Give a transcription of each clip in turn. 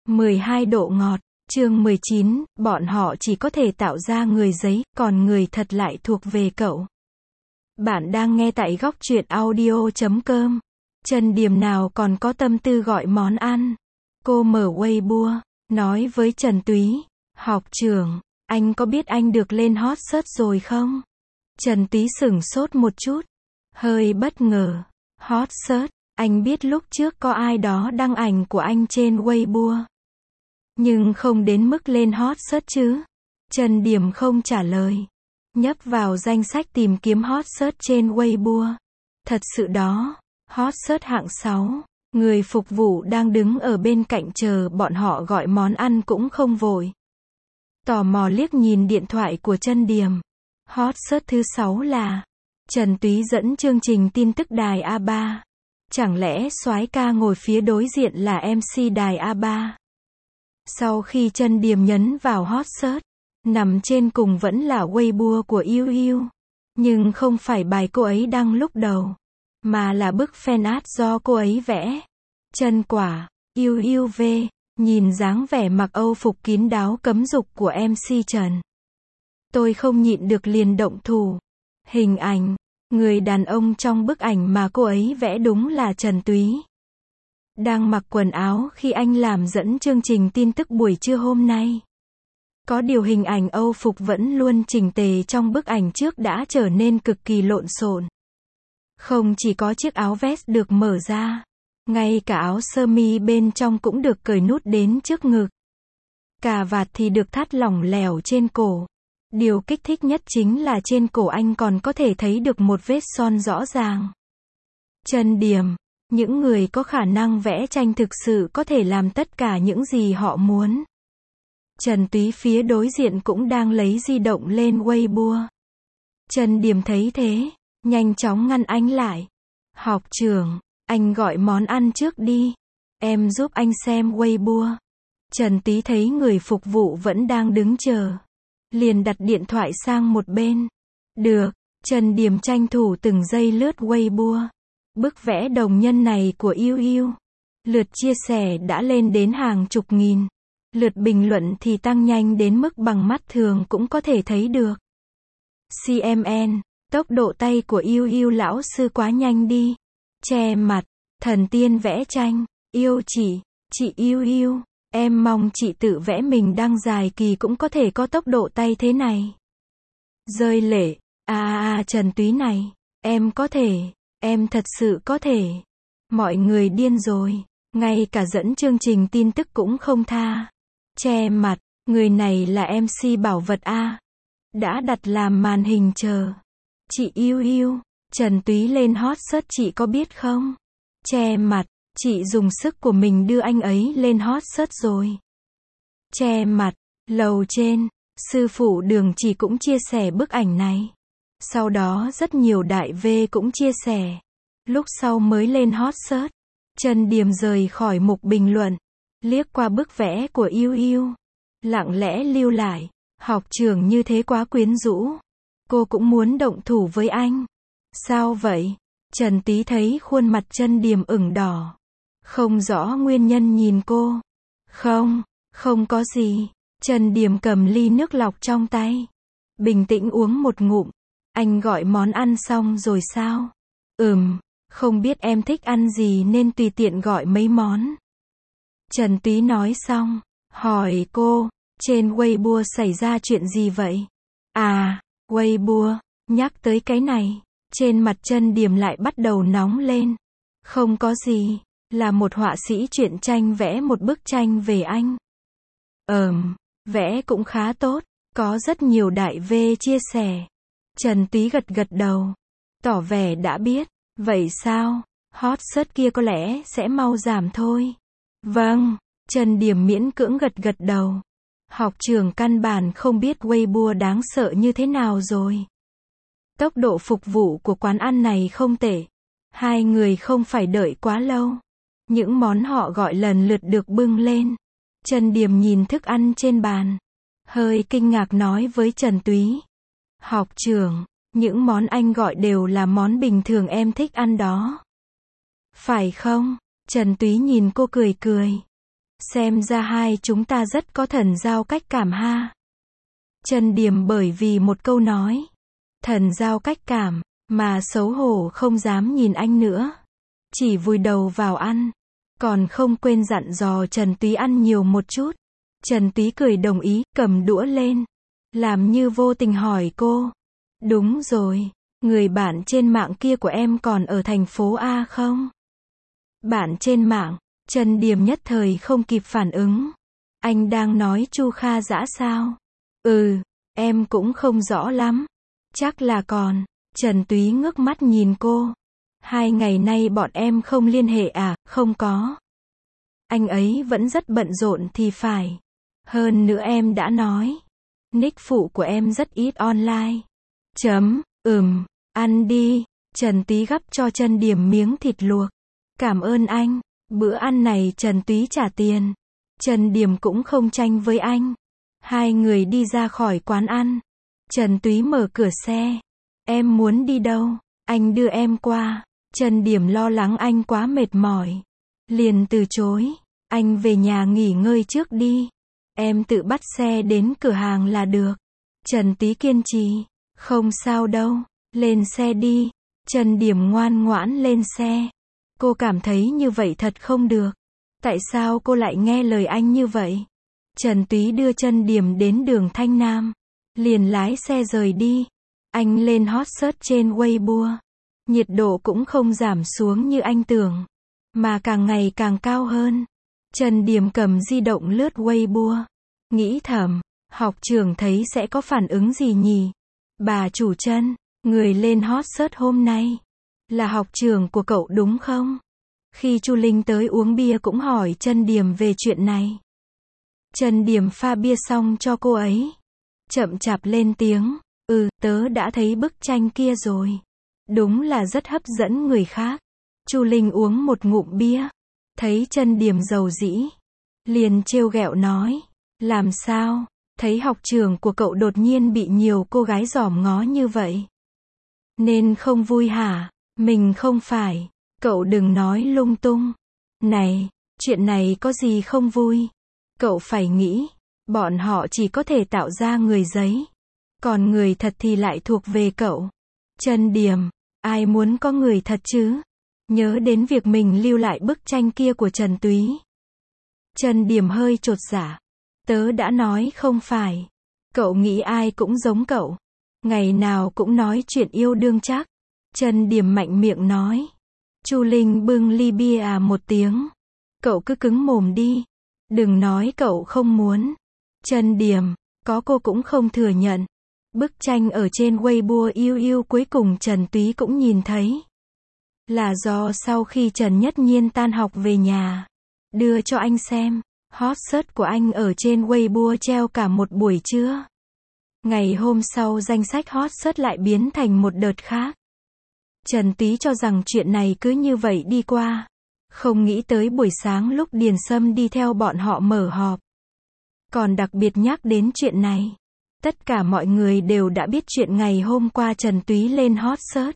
12 độ ngọt, chương 19, bọn họ chỉ có thể tạo ra người giấy, còn người thật lại thuộc về cậu. Bạn đang nghe tại góc truyện audio.com. Trần Điềm nào còn có tâm tư gọi món ăn. Cô mở Weibo, nói với Trần Túy, học trưởng, anh có biết anh được lên hot search rồi không? Trần Túy sửng sốt một chút, hơi bất ngờ. Hot search, anh biết lúc trước có ai đó đăng ảnh của anh trên Weibo. Nhưng không đến mức lên hot search chứ. Trần Điềm không trả lời. Nhấp vào danh sách tìm kiếm hot search trên Weibo. Thật sự đó, hot search hạng 6. Người phục vụ đang đứng ở bên cạnh chờ bọn họ gọi món ăn cũng không vội. Tò mò liếc nhìn điện thoại của Trần Điềm. Hot search thứ 6 là Trần Túy dẫn chương trình tin tức đài A3. Chẳng lẽ soái ca ngồi phía đối diện là MC đài A3? Sau khi Trần Điềm nhấn vào hot search, nằm trên cùng vẫn là Weibo của Yêu Yêu. Nhưng không phải bài cô ấy đăng lúc đầu, mà là bức fan art do cô ấy vẽ. Chân quả, Yêu Yêu V, nhìn dáng vẻ mặc Âu phục kín đáo cấm dục của MC Trần. Tôi không nhịn được liền động thủ. Hình ảnh, người đàn ông trong bức ảnh mà cô ấy vẽ đúng là Trần Túy. Đang mặc quần áo khi anh làm dẫn chương trình tin tức buổi trưa hôm nay. Có điều hình ảnh Âu phục vẫn luôn chỉnh tề trong bức ảnh trước đã trở nên cực kỳ lộn xộn. Không chỉ có chiếc áo vest được mở ra, ngay cả áo sơ mi bên trong cũng được cởi nút đến trước ngực. Cà vạt thì được thắt lỏng lẻo trên cổ. Điều kích thích nhất chính là trên cổ anh còn có thể thấy được một vết son rõ ràng. Trần Điềm, những người có khả năng vẽ tranh thực sự có thể làm tất cả những gì họ muốn. Trần Túy phía đối diện cũng đang lấy di động lên Weibo. Trần Điềm thấy thế, nhanh chóng ngăn anh lại. Học trưởng, anh gọi món ăn trước đi. Em giúp anh xem Weibo. Trần Túy thấy người phục vụ vẫn đang đứng chờ. Liền đặt điện thoại sang một bên. Được, Trần Điềm tranh thủ từng giây lướt Weibo. Bức vẽ đồng nhân này của Yêu Yêu. Lượt chia sẻ đã lên đến hàng chục nghìn. Lượt bình luận thì tăng nhanh đến mức bằng mắt thường cũng có thể thấy được. CMN, tốc độ tay của Yêu Yêu lão sư quá nhanh đi. Che mặt, thần tiên vẽ tranh, yêu chị Yêu Yêu, em mong chị tự vẽ mình đăng dài kỳ cũng có thể có tốc độ tay thế này. Rơi lệ, Trần Túy này, em có thể, em thật sự có thể. Mọi người điên rồi, ngay cả dẫn chương trình tin tức cũng không tha. Che mặt, người này là MC bảo vật A. Đã đặt làm màn hình chờ. Chị Yêu Yêu, Trần Túy lên hot search chị có biết không? Che mặt, chị dùng sức của mình đưa anh ấy lên hot search rồi. Che mặt, lầu trên, sư phụ Đường Chỉ cũng chia sẻ bức ảnh này. Sau đó rất nhiều đại V cũng chia sẻ. Lúc sau mới lên hot search. Trần Điềm rời khỏi mục bình luận, liếc qua bức vẽ của Yêu Yêu, lặng lẽ lưu lại, học trưởng như thế quá quyến rũ. Cô cũng muốn động thủ với anh. Sao vậy? Trần Túy thấy khuôn mặt Trần Điềm ửng đỏ. Không rõ nguyên nhân nhìn cô. Không có gì. Trần Điềm cầm ly nước lọc trong tay. Bình tĩnh uống một ngụm. Anh gọi món ăn xong rồi sao? Không biết em thích ăn gì nên tùy tiện gọi mấy món. Trần Túy nói xong, hỏi cô, trên Weibo xảy ra chuyện gì vậy? Weibo, nhắc tới cái này, trên mặt Trần Điềm lại bắt đầu nóng lên. Không có gì, là một họa sĩ truyện tranh vẽ một bức tranh về anh. Vẽ cũng khá tốt, có rất nhiều đại V chia sẻ. Trần Túy gật đầu, tỏ vẻ đã biết. Vậy sao? Hot search kia có lẽ sẽ mau giảm thôi. Vâng, Trần Điềm miễn cưỡng gật đầu. Học trưởng căn bản không biết Weibo đáng sợ như thế nào rồi. Tốc độ phục vụ của quán ăn này không tệ. Hai người không phải đợi quá lâu. Những món họ gọi lần lượt được bưng lên. Trần Điềm nhìn thức ăn trên bàn, hơi kinh ngạc nói với Trần Túy. Học trưởng, những món anh gọi đều là món bình thường em thích ăn đó. Phải không? Trần Túy nhìn cô cười. Xem ra hai chúng ta rất có thần giao cách cảm ha. Trần Điềm bởi vì một câu nói thần giao cách cảm mà xấu hổ không dám nhìn anh nữa. Chỉ vùi đầu vào ăn. Còn không quên dặn dò Trần Túy ăn nhiều một chút. Trần Túy cười đồng ý, cầm đũa lên. Làm như vô tình hỏi cô. Đúng rồi, người bạn trên mạng kia của em còn ở thành phố A không? Bạn trên mạng, Trần Điềm nhất thời không kịp phản ứng. Anh đang nói Chu Kha Dã sao? Em cũng không rõ lắm. Chắc là còn. Trần Túy ngước mắt nhìn cô. 2 ngày nay bọn em không liên hệ à? Không có. Anh ấy vẫn rất bận rộn thì phải. Hơn nữa em đã nói. Nick phụ của em rất ít online. Ăn đi. Trần Túy gắp cho Trần Điềm miếng thịt luộc. Cảm ơn anh. Bữa ăn này Trần Túy trả tiền. Trần Điềm cũng không tranh với anh. Hai người đi ra khỏi quán ăn. Trần Túy mở cửa xe. Em muốn đi đâu? Anh đưa em qua. Trần Điềm lo lắng anh quá mệt mỏi. Liền từ chối. Anh về nhà nghỉ ngơi trước đi. Em tự bắt xe đến cửa hàng là được. Trần Túy kiên trì. Không sao đâu. Lên xe đi. Trần Điềm ngoan ngoãn lên xe. Cô cảm thấy như vậy thật không được. Tại sao cô lại nghe lời anh như vậy? Trần Túy đưa Trần Điềm đến đường Thanh Nam. Liền lái xe rời đi. Anh lên hot search trên Weibo. Nhiệt độ cũng không giảm xuống như anh tưởng. Mà càng ngày càng cao hơn. Trần Điềm cầm di động lướt Weibo. Nghĩ thầm, học trưởng thấy sẽ có phản ứng gì nhỉ? Bà chủ Trần, người lên hot search hôm nay. Là học trưởng của cậu đúng không? Khi Chu Linh tới uống bia cũng hỏi Trần Điềm về chuyện này. Trần Điềm pha bia xong cho cô ấy. Chậm chạp lên tiếng. Tớ đã thấy bức tranh kia rồi. Đúng là rất hấp dẫn người khác. Chu Linh uống một ngụm bia. Thấy Trần Điềm giàu dĩ. Liền trêu ghẹo nói. Làm sao? Thấy học trưởng của cậu đột nhiên bị nhiều cô gái dòm ngó như vậy. Nên không vui hả? Mình không phải. Cậu đừng nói lung tung. Này, chuyện này có gì không vui? Cậu phải nghĩ. Bọn họ chỉ có thể tạo ra người giấy. Còn người thật thì lại thuộc về cậu. Trần Điềm, ai muốn có người thật chứ? Nhớ đến việc mình lưu lại bức tranh kia của Trần Túy. Trần Điềm hơi chột dạ. Tớ đã nói không phải. Cậu nghĩ ai cũng giống cậu. Ngày nào cũng nói chuyện yêu đương chắc. Trần Điềm mạnh miệng nói. Chu Linh bưng ly bia một tiếng. Cậu cứ cứng mồm đi. Đừng nói cậu không muốn. Trần Điềm, có cô cũng không thừa nhận. Bức tranh ở trên Weibo yêu yêu cuối cùng Trần Túy cũng nhìn thấy. Là do sau khi Trần Nhất Nhiên tan học về nhà. Đưa cho anh xem. Hot search của anh ở trên Weibo treo cả một buổi trưa. Ngày hôm sau danh sách hot search lại biến thành một đợt khác. Trần Túy cho rằng chuyện này cứ như vậy đi qua. Không nghĩ tới buổi sáng lúc Điền Sâm đi theo bọn họ mở họp. Còn đặc biệt nhắc đến chuyện này. Tất cả mọi người đều đã biết chuyện ngày hôm qua Trần Túy lên hot search.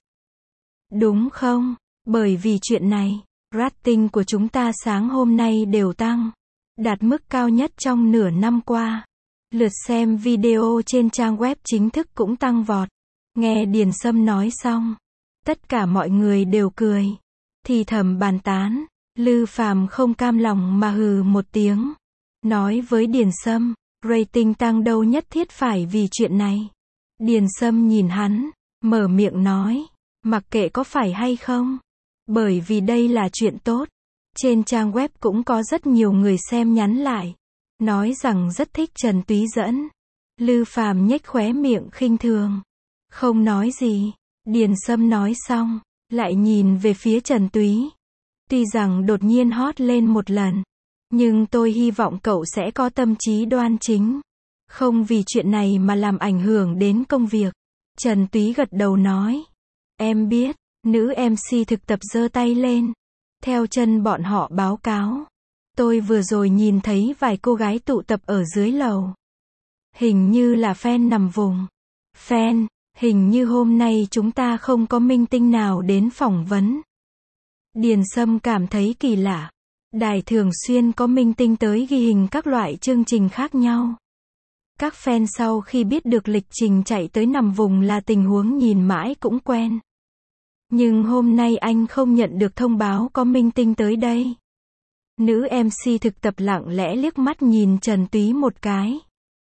Đúng không? Bởi vì chuyện này, rating của chúng ta sáng hôm nay đều tăng. Đạt mức cao nhất trong nửa năm qua. Lượt xem video trên trang web chính thức cũng tăng vọt. Nghe Điền Sâm nói xong. Tất cả mọi người đều cười. Thì thầm bàn tán. Lư Phàm không cam lòng mà hừ một tiếng. Nói với Điền Sâm. Rating tăng đâu nhất thiết phải vì chuyện này. Điền Sâm nhìn hắn. Mở miệng nói. Mặc kệ có phải hay không. Bởi vì đây là chuyện tốt. Trên trang web cũng có rất nhiều người xem nhắn lại. Nói rằng rất thích Trần Túy dẫn. Lư Phàm nhếch khóe miệng khinh thường. Không nói gì. Điền Sâm nói xong. Lại nhìn về phía Trần Túy. Tuy rằng đột nhiên hot lên một lần. Nhưng tôi hy vọng cậu sẽ có tâm trí đoan chính. Không vì chuyện này mà làm ảnh hưởng đến công việc. Trần Túy gật đầu nói. Em biết. Nữ MC thực tập giơ tay lên. Theo chân bọn họ báo cáo. Tôi vừa rồi nhìn thấy vài cô gái tụ tập ở dưới lầu. Hình như là fan nằm vùng. Fan, hình như hôm nay chúng ta không có minh tinh nào đến phỏng vấn. Điền Sâm cảm thấy kỳ lạ. Đài thường xuyên có minh tinh tới ghi hình các loại chương trình khác nhau. Các fan sau khi biết được lịch trình chạy tới nằm vùng là tình huống nhìn mãi cũng quen. Nhưng hôm nay anh không nhận được thông báo có minh tinh tới đây. Nữ MC thực tập lặng lẽ liếc mắt nhìn Trần Túy một cái.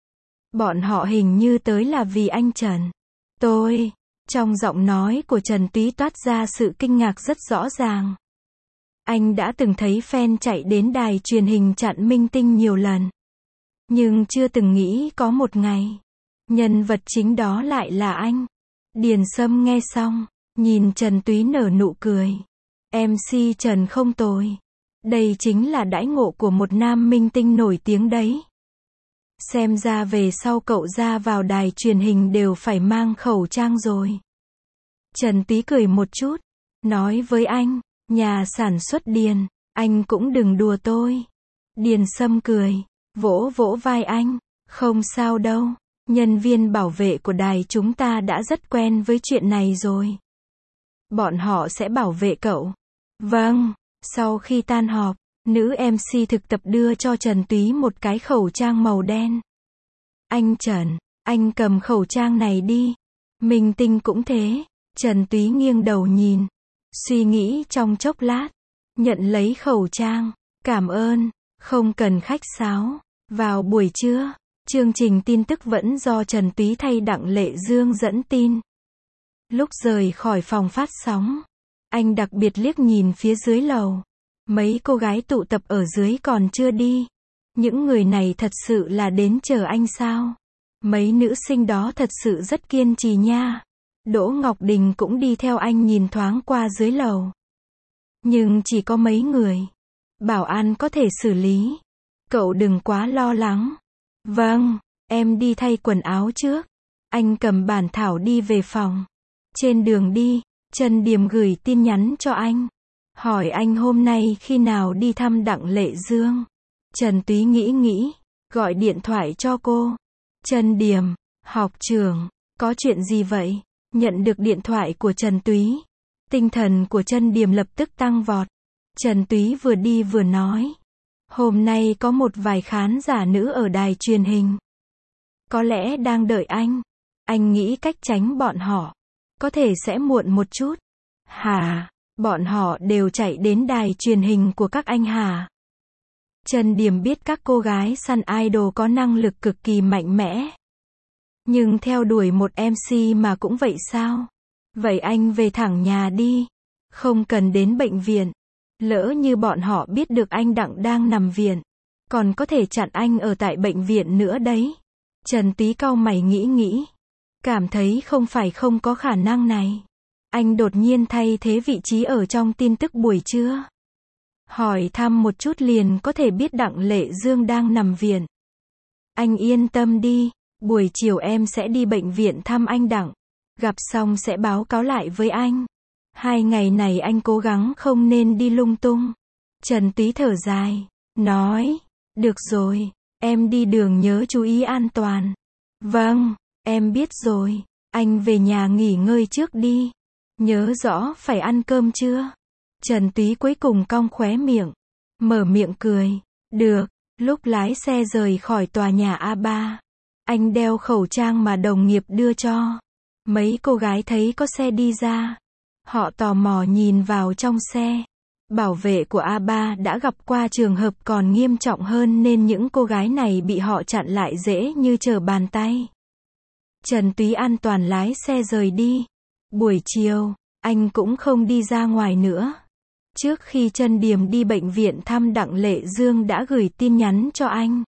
Bọn họ hình như tới là vì anh Trần. Trong giọng nói của Trần Túy toát ra sự kinh ngạc rất rõ ràng. Anh đã từng thấy fan chạy đến đài truyền hình chặn minh tinh nhiều lần. Nhưng chưa từng nghĩ có một ngày, nhân vật chính đó lại là anh. Điền Sâm nghe xong, nhìn Trần Túy nở nụ cười. MC Trần không tồi. Đây chính là đãi ngộ của một nam minh tinh nổi tiếng đấy. Xem ra về sau cậu ra vào đài truyền hình đều phải mang khẩu trang rồi. Trần Túy cười một chút, nói với anh, nhà sản xuất Điền, anh cũng đừng đùa tôi. Điền Sâm cười, vỗ vỗ vai anh, không sao đâu, nhân viên bảo vệ của đài chúng ta đã rất quen với chuyện này rồi. Bọn họ sẽ bảo vệ cậu. Vâng, sau khi tan họp, nữ MC thực tập đưa cho Trần Túy một cái khẩu trang màu đen. Anh Trần, anh cầm khẩu trang này đi. Minh tinh cũng thế. Trần Túy nghiêng đầu nhìn, suy nghĩ trong chốc lát, nhận lấy khẩu trang, cảm ơn, không cần khách sáo. Vào buổi trưa, chương trình tin tức vẫn do Trần Túy thay Đặng Lệ Dương dẫn tin. Lúc rời khỏi phòng phát sóng, anh đặc biệt liếc nhìn phía dưới lầu. Mấy cô gái tụ tập ở dưới còn chưa đi. Những người này thật sự là đến chờ anh sao? Mấy nữ sinh đó thật sự rất kiên trì nha. Đỗ Ngọc Đình cũng đi theo anh nhìn thoáng qua dưới lầu. Nhưng chỉ có mấy người. Bảo an có thể xử lý. Cậu đừng quá lo lắng. Vâng, em đi thay quần áo trước. Anh cầm bản thảo đi về phòng. Trên đường đi, Trần Điềm gửi tin nhắn cho anh. Hỏi anh hôm nay khi nào đi thăm Đặng Lệ Dương. Trần Túy nghĩ, gọi điện thoại cho cô. Trần Điềm, học trưởng, có chuyện gì vậy? Nhận được điện thoại của Trần Túy, tinh thần của Trần Điềm lập tức tăng vọt. Trần Túy vừa đi vừa nói. Hôm nay có một vài khán giả nữ ở đài truyền hình. Có lẽ đang đợi anh. Anh nghĩ cách tránh bọn họ. Có thể sẽ muộn một chút. Hả? Bọn họ đều chạy đến đài truyền hình của các anh hả? Trần Điềm biết các cô gái săn idol có năng lực cực kỳ mạnh mẽ. Nhưng theo đuổi một MC mà cũng vậy sao? Vậy anh về thẳng nhà đi. Không cần đến bệnh viện. Lỡ như bọn họ biết được anh Đặng đang nằm viện. Còn có thể chặn anh ở tại bệnh viện nữa đấy. Trần Túy cau mày nghĩ. Cảm thấy không phải không có khả năng này. Anh đột nhiên thay thế vị trí ở trong tin tức buổi trưa. Hỏi thăm một chút liền có thể biết Đặng Lệ Dương đang nằm viện. Anh yên tâm đi, buổi chiều em sẽ đi bệnh viện thăm anh Đặng. Gặp xong sẽ báo cáo lại với anh. 2 ngày này anh cố gắng không nên đi lung tung. Trần Túy thở dài, nói, được rồi, em đi đường nhớ chú ý an toàn. Vâng, em biết rồi, anh về nhà nghỉ ngơi trước đi. Nhớ rõ phải ăn cơm chưa? Trần Túy cuối cùng cong khóe miệng, mở miệng cười. Được. Lúc lái xe rời khỏi tòa nhà A3, anh đeo khẩu trang mà đồng nghiệp đưa cho. Mấy cô gái thấy có xe đi ra, họ tò mò nhìn vào trong xe. Bảo vệ của A3 đã gặp qua trường hợp còn nghiêm trọng hơn nên những cô gái này bị họ chặn lại dễ như trở bàn tay. Trần Túy an toàn lái xe rời đi. Buổi chiều, anh cũng không đi ra ngoài nữa. Trước khi Trần Điềm đi bệnh viện thăm Đặng Lệ Dương đã gửi tin nhắn cho anh.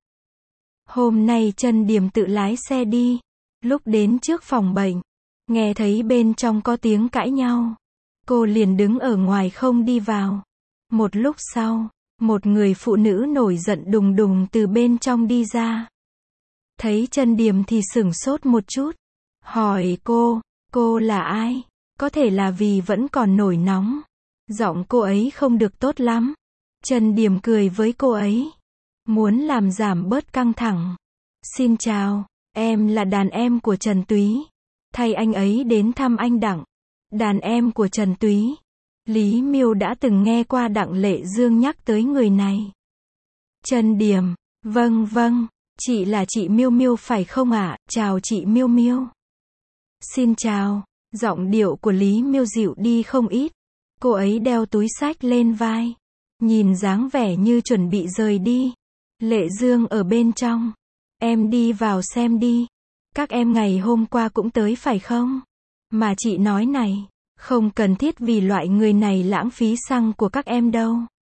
Hôm nay Trần Điềm tự lái xe đi. Lúc đến trước phòng bệnh, nghe thấy bên trong có tiếng cãi nhau. Cô liền đứng ở ngoài không đi vào. Một lúc sau, một người phụ nữ nổi giận đùng đùng từ bên trong đi ra. Thấy Trần Điềm thì sửng sốt một chút. Hỏi cô là ai? Có thể là vì vẫn còn nổi nóng. Giọng cô ấy không được tốt lắm. Trần Điềm cười với cô ấy. Muốn làm giảm bớt căng thẳng. Xin chào, em là đàn em của Trần Túy. Thay anh ấy đến thăm anh Đặng. Đàn em của Trần Túy. Lý Miêu đã từng nghe qua Đặng Lệ Dương nhắc tới người này. Chân Điềm, vâng vâng, chị là chị Miêu Miêu phải không ạ? Chào chị Miêu Miêu. Xin chào, giọng điệu của Lý Miêu dịu đi không ít. Cô ấy đeo túi xách lên vai, nhìn dáng vẻ như chuẩn bị rời đi. Lệ Dương ở bên trong. Em đi vào xem đi. Các em ngày hôm qua cũng tới phải không? Mà chị nói này, không cần thiết vì loại người này lãng phí xăng của các em đâu.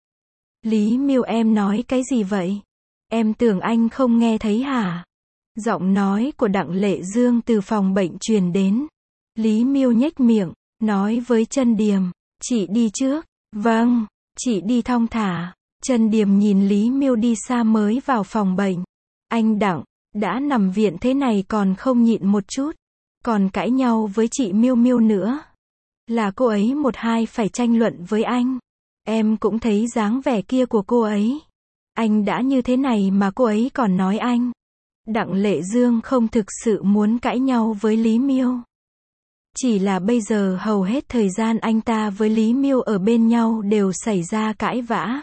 Lý Miêu, em nói cái gì vậy? Em tưởng anh không nghe thấy hả? Giọng nói của Đặng Lệ Dương từ phòng bệnh truyền đến. Lý Miêu nhếch miệng, nói với Chân Điềm, chị đi trước. Vâng, chị đi thong thả. Chân Điềm nhìn Lý Miêu đi xa mới vào phòng bệnh. Anh Đặng, đã nằm viện thế này còn không nhịn một chút, còn cãi nhau với chị Miêu Miêu nữa. Là cô ấy một hai phải tranh luận với anh. Em cũng thấy dáng vẻ kia của cô ấy. Anh đã như thế này mà cô ấy còn nói anh. Đặng Lệ Dương không thực sự muốn cãi nhau với Lý Miêu. Chỉ là bây giờ hầu hết thời gian anh ta với Lý Miêu ở bên nhau đều xảy ra cãi vã.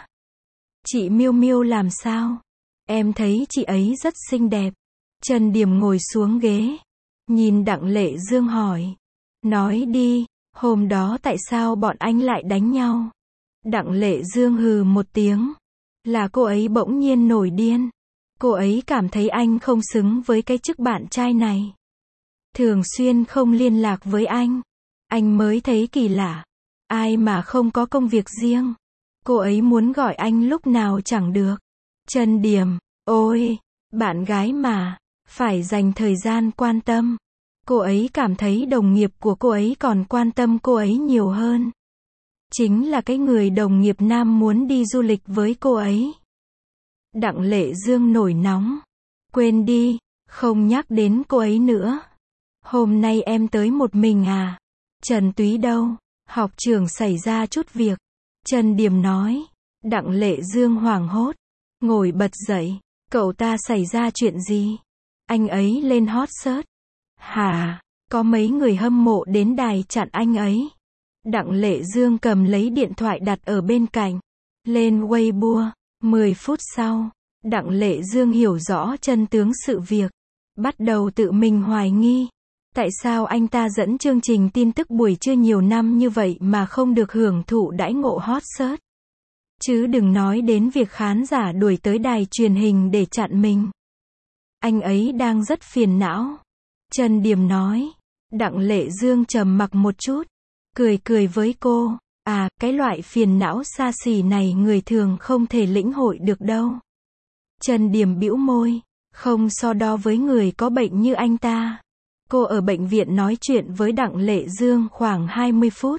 Chị Miêu Miêu làm sao? Em thấy chị ấy rất xinh đẹp. Chân Điềm ngồi xuống ghế, nhìn Đặng Lệ Dương hỏi. Nói đi, hôm đó tại sao bọn anh lại đánh nhau? Đặng Lệ Dương hừ một tiếng. Là cô ấy bỗng nhiên nổi điên. Cô ấy cảm thấy anh không xứng với cái chức bạn trai này. Thường xuyên không liên lạc với anh. Anh mới thấy kỳ lạ. Ai mà không có công việc riêng. Cô ấy muốn gọi anh lúc nào chẳng được. Chân Điềm, ôi, bạn gái mà, phải dành thời gian quan tâm. Cô ấy cảm thấy đồng nghiệp của cô ấy còn quan tâm cô ấy nhiều hơn. Chính là cái người đồng nghiệp nam muốn đi du lịch với cô ấy. Đặng Lệ Dương nổi nóng. Quên đi, không nhắc đến cô ấy nữa. Hôm nay em tới một mình à? Trần Túy đâu? Học trường xảy ra chút việc. Chân Điềm nói. Đặng Lệ Dương hoảng hốt, ngồi bật dậy. Cậu ta xảy ra chuyện gì? Anh ấy lên hot search. Hả? Có mấy người hâm mộ đến đài chặn anh ấy. Đặng Lệ Dương cầm lấy điện thoại đặt ở bên cạnh. Lên Weibo. 10 phút sau, Đặng Lệ Dương hiểu rõ chân tướng sự việc. Bắt đầu tự mình hoài nghi. Tại sao anh ta dẫn chương trình tin tức buổi trưa nhiều năm như vậy mà không được hưởng thụ đãi ngộ hot search? Chứ đừng nói đến việc khán giả đuổi tới đài truyền hình để chặn mình. Anh ấy đang rất phiền não. Chân Điềm nói. Đặng Lệ Dương trầm mặc một chút. Cười với cô. À, cái loại phiền não xa xỉ này người thường không thể lĩnh hội được đâu. Chân Điềm bĩu môi. Không so đo với người có bệnh như anh ta. Cô ở bệnh viện nói chuyện với Đặng Lệ Dương khoảng 20 phút.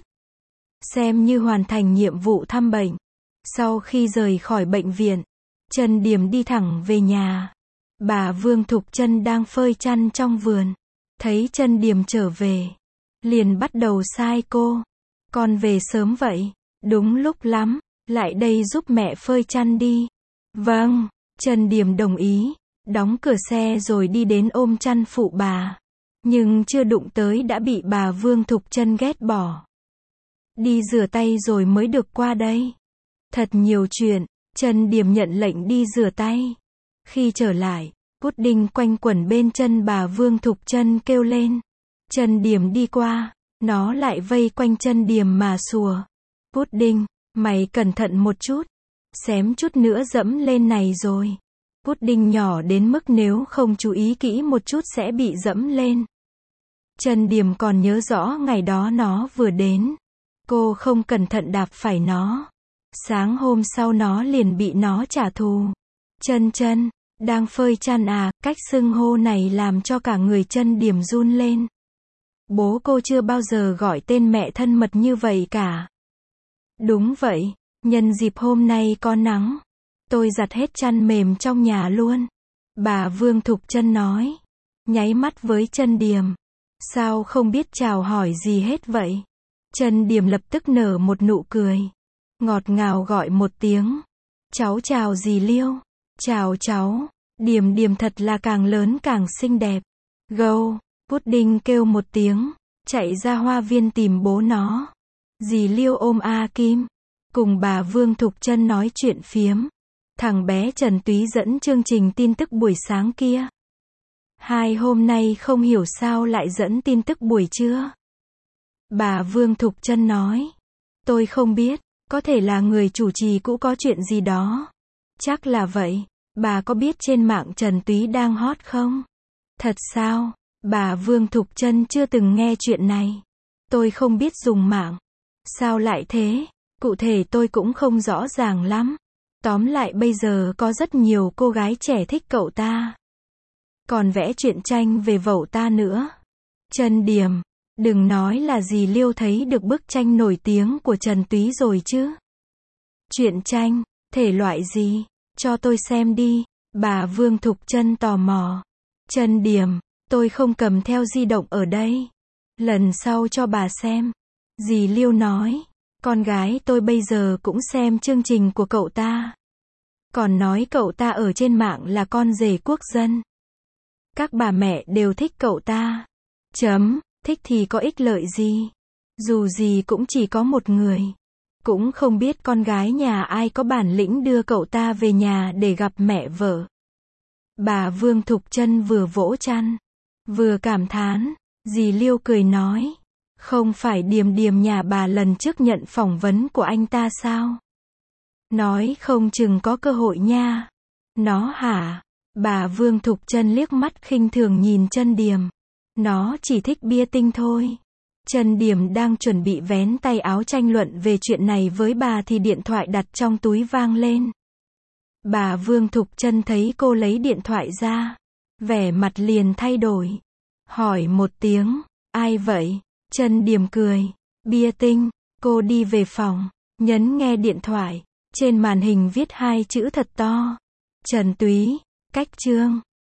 Xem như hoàn thành nhiệm vụ thăm bệnh. Sau khi rời khỏi bệnh viện, Chân Điềm đi thẳng về nhà. Bà Vương Thục Chân đang phơi chăn trong vườn. Thấy Chân Điềm trở về, liền bắt đầu sai cô. Con về sớm vậy, đúng lúc lắm, lại đây giúp mẹ phơi chăn đi. Vâng, Chân Điềm đồng ý, đóng cửa xe rồi đi đến ôm chăn phụ bà. Nhưng chưa đụng tới đã bị bà Vương Thục Chân ghét bỏ. Đi rửa tay rồi mới được qua đây. Thật nhiều chuyện. Chân Điềm nhận lệnh đi rửa tay. Khi trở lại, pudding quanh quẩn bên chân bà Vương Thục Chân kêu lên. Chân Điềm đi qua, nó lại vây quanh Chân Điềm mà sủa. Pudding, mày cẩn thận một chút. Xém chút nữa dẫm lên này rồi. Pudding nhỏ đến mức nếu không chú ý kỹ một chút sẽ bị dẫm lên. Chân Điềm còn nhớ rõ ngày đó nó vừa đến. Cô không cẩn thận đạp phải nó. Sáng hôm sau nó liền bị nó trả thù. Chân, đang phơi chăn à? Cách xưng hô này làm cho cả người Chân Điềm run lên. Bố cô chưa bao giờ gọi tên mẹ thân mật như vậy cả. Đúng vậy, nhân dịp hôm nay có nắng, tôi giặt hết chăn mềm trong nhà luôn. Bà Vương Thục Chân nói, nháy mắt với Chân Điềm. Sao không biết chào hỏi gì hết vậy? Chân Điềm lập tức nở một nụ cười. Ngọt ngào gọi một tiếng. Cháu chào dì Liêu. Chào cháu. Điềm thật là càng lớn càng xinh đẹp. Gâu, pudding kêu một tiếng, chạy ra hoa viên tìm bố nó. Dì Liêu ôm A Kim, cùng bà Vương Thục Trân nói chuyện phiếm. Thằng bé Trần Túy dẫn chương trình tin tức buổi sáng kia. Hôm nay không hiểu sao lại dẫn tin tức buổi trưa. Bà Vương Thục Trân nói. Tôi không biết, có thể là người chủ trì cũ có chuyện gì đó. Chắc là vậy. Bà có biết trên mạng Trần Túy đang hot không? Thật sao? Bà Vương Thục Trân chưa từng nghe chuyện này. Tôi không biết dùng mạng. Sao lại thế? Cụ thể tôi cũng không rõ ràng lắm. Tóm lại bây giờ có rất nhiều cô gái trẻ thích cậu ta. Còn vẽ truyện tranh về vẩu ta nữa. Trân Điềm, đừng nói là dì Liêu thấy được bức tranh nổi tiếng của Trần Túy rồi chứ. Truyện tranh, thể loại gì? Cho tôi xem đi. Bà Vương Thục Trân tò mò. Trân Điềm, tôi không cầm theo di động ở đây. Lần sau cho bà xem. Dì Liêu nói. Con gái tôi bây giờ cũng xem chương trình của cậu ta. Còn nói cậu ta ở trên mạng là con rể quốc dân. Các bà mẹ đều thích cậu ta. Thích thì có ích lợi gì? Dù gì cũng chỉ có một người. Cũng không biết con gái nhà ai có bản lĩnh đưa cậu ta về nhà để gặp mẹ vợ. Bà Vương Thục Trân vừa vỗ chăn, vừa cảm thán. Dì Liêu cười nói. Không phải Điềm Điềm nhà bà lần trước nhận phỏng vấn của anh ta sao? Nói không chừng có cơ hội nha. Nó hả? Bà Vương Thục Trân liếc mắt khinh thường nhìn Trân Điềm. Nó chỉ thích bia tinh thôi. Trân Điềm đang chuẩn bị vén tay áo tranh luận về chuyện này với bà thì điện thoại đặt trong túi vang lên. Bà Vương Thục Trân thấy cô lấy điện thoại ra, vẻ mặt liền thay đổi. Hỏi một tiếng, ai vậy? Trân Điềm cười. Bia tinh. Cô đi về phòng, nhấn nghe điện thoại. Trên màn hình viết 2 chữ thật to. Trần Túy, cách chương.